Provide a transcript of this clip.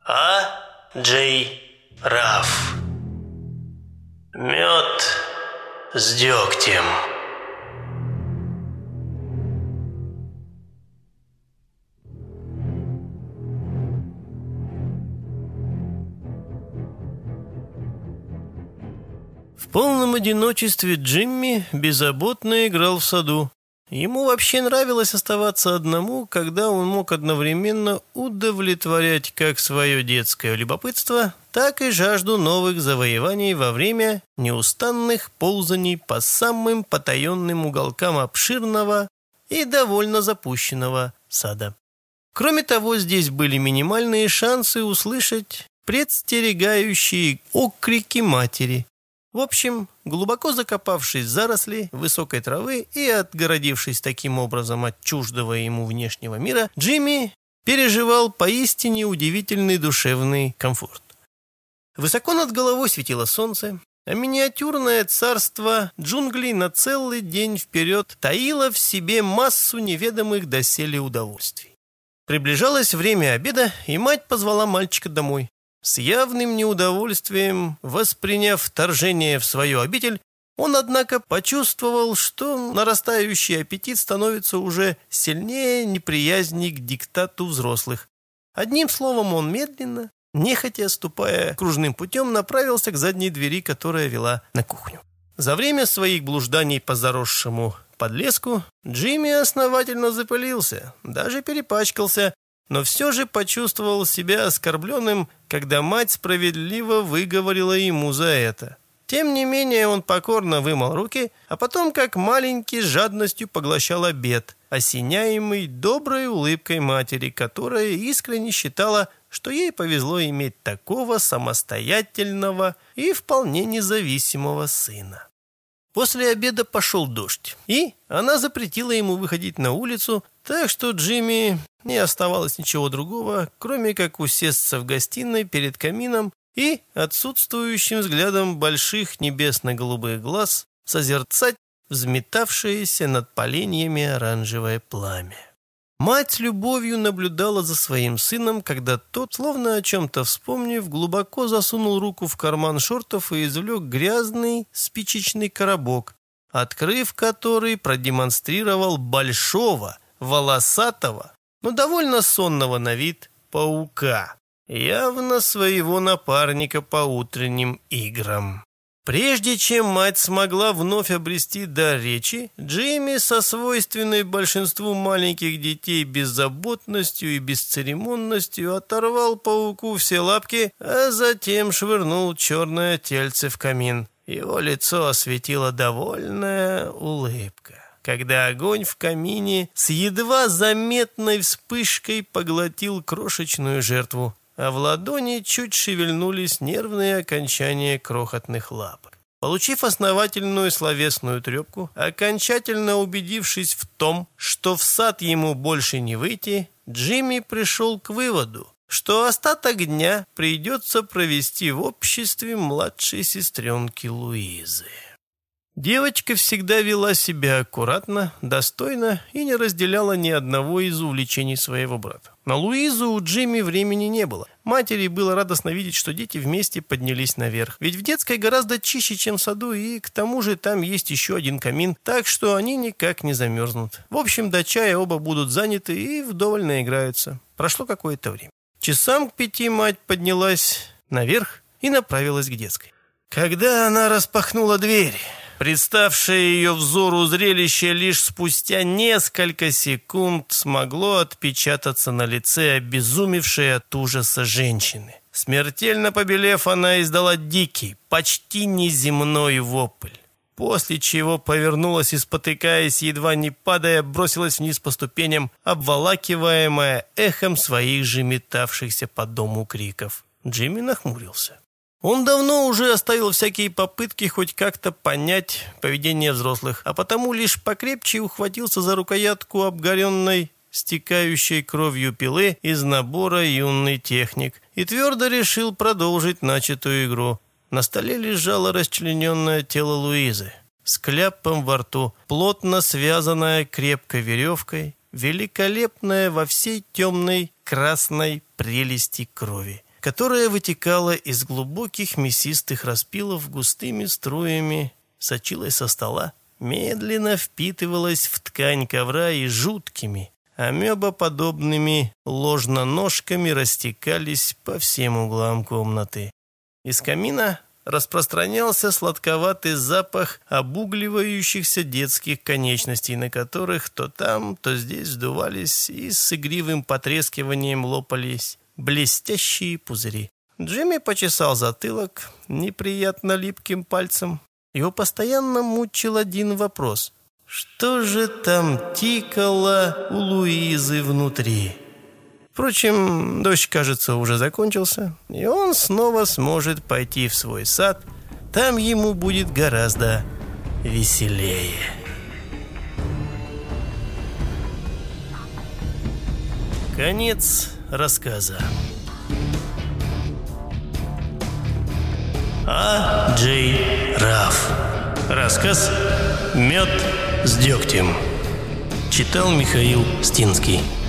А. Джей Рафф. Мед с дегтем. В полном одиночестве Джимми беззаботно играл в саду. Ему вообще нравилось оставаться одному, когда он мог одновременно удовлетворять как свое детское любопытство, так и жажду новых завоеваний во время неустанных ползаний по самым потаенным уголкам обширного и довольно запущенного сада. Кроме того, здесь были минимальные шансы услышать предстерегающие окрики матери. В общем, глубоко закопавшись в заросли высокой травы и отгородившись таким образом от чуждого ему внешнего мира, Джимми переживал поистине удивительный душевный комфорт. Высоко над головой светило солнце, а миниатюрное царство джунглей на целый день вперед таило в себе массу неведомых доселе удовольствий. Приближалось время обеда, и мать позвала мальчика домой. С явным неудовольствием, восприняв вторжение в свою обитель, он, однако, почувствовал, что нарастающий аппетит становится уже сильнее неприязни к диктату взрослых. Одним словом, он медленно, нехотя ступая кружным путем, направился к задней двери, которая вела на кухню. За время своих блужданий по заросшему подлеску Джимми основательно запылился, даже перепачкался, но все же почувствовал себя оскорбленным, когда мать справедливо выговорила ему за это. Тем не менее, он покорно вымыл руки, а потом, как маленький, с жадностью поглощал обед, осеняемый доброй улыбкой матери, которая искренне считала, что ей повезло иметь такого самостоятельного и вполне независимого сына. После обеда пошел дождь, и она запретила ему выходить на улицу, так что Джимми не оставалось ничего другого, кроме как усесться в гостиной перед камином и отсутствующим взглядом больших небесно-голубых глаз созерцать взметавшееся над поленьями оранжевое пламя. Мать с любовью наблюдала за своим сыном, когда тот, словно о чем-то вспомнив, глубоко засунул руку в карман шортов и извлек грязный спичечный коробок, открыв который, продемонстрировал большого, волосатого, но довольно сонного на вид паука, явно своего напарника по утренним играм. Прежде чем мать смогла вновь обрести дар речи, Джимми со свойственной большинству маленьких детей беззаботностью и бесцеремонностью оторвал пауку все лапки, а затем швырнул черное тельце в камин. Его лицо осветила довольная улыбка, когда огонь в камине с едва заметной вспышкой поглотил крошечную жертву, а в ладони чуть шевельнулись нервные окончания крохотных лапок. Получив основательную словесную трепку, окончательно убедившись в том, что в сад ему больше не выйти, Джимми пришел к выводу, что остаток дня придется провести в обществе младшей сестренки Луизы. Девочка всегда вела себя аккуратно, достойно и не разделяла ни одного из увлечений своего брата. На Луизу у Джимми времени не было. Матери было радостно видеть, что дети вместе поднялись наверх. Ведь в детской гораздо чище, чем в саду, и к тому же там есть еще один камин, так что они никак не замерзнут. В общем, до чая оба будут заняты и вдоволь наиграются. Прошло какое-то время. Часам к 5 мать поднялась наверх и направилась к детской. Когда она распахнула дверь, представшее ее взору зрелище лишь спустя несколько секунд смогло отпечататься на лице обезумевшей от ужаса женщины. Смертельно побелев, она издала дикий, почти неземной вопль, после чего повернулась и, спотыкаясь, едва не падая, бросилась вниз по ступеням, обволакиваемая эхом своих же метавшихся по дому криков. Джимми нахмурился. Он давно уже оставил всякие попытки хоть как-то понять поведение взрослых, а потому лишь покрепче ухватился за рукоятку обгоренной, стекающей кровью пилы из набора «Юный техник» и твердо решил продолжить начатую игру. На столе лежало расчлененное тело Луизы с кляпом во рту, плотно связанное крепкой веревкой, великолепное во всей темной красной прелести крови. которая вытекала из глубоких мясистых распилов густыми струями, сочилась со стола, медленно впитывалась в ткань ковра и жуткими, амебоподобными ложноножками растекались по всем углам комнаты. Из камина распространялся сладковатый запах обугливающихся детских конечностей, на которых то там, то здесь вздувались и с игривым потрескиванием лопались блестящие пузыри. Джимми почесал затылок неприятно липким пальцем. Его постоянно мучил один вопрос. Что же там тикало у Луизы внутри? Впрочем, дождь, кажется, уже закончился, и он снова сможет пойти в свой сад. Там ему будет гораздо веселее. Конец рассказа. А. Джей Рафф. Рассказ «Мед с дегтем». Читал Михаил Стинский.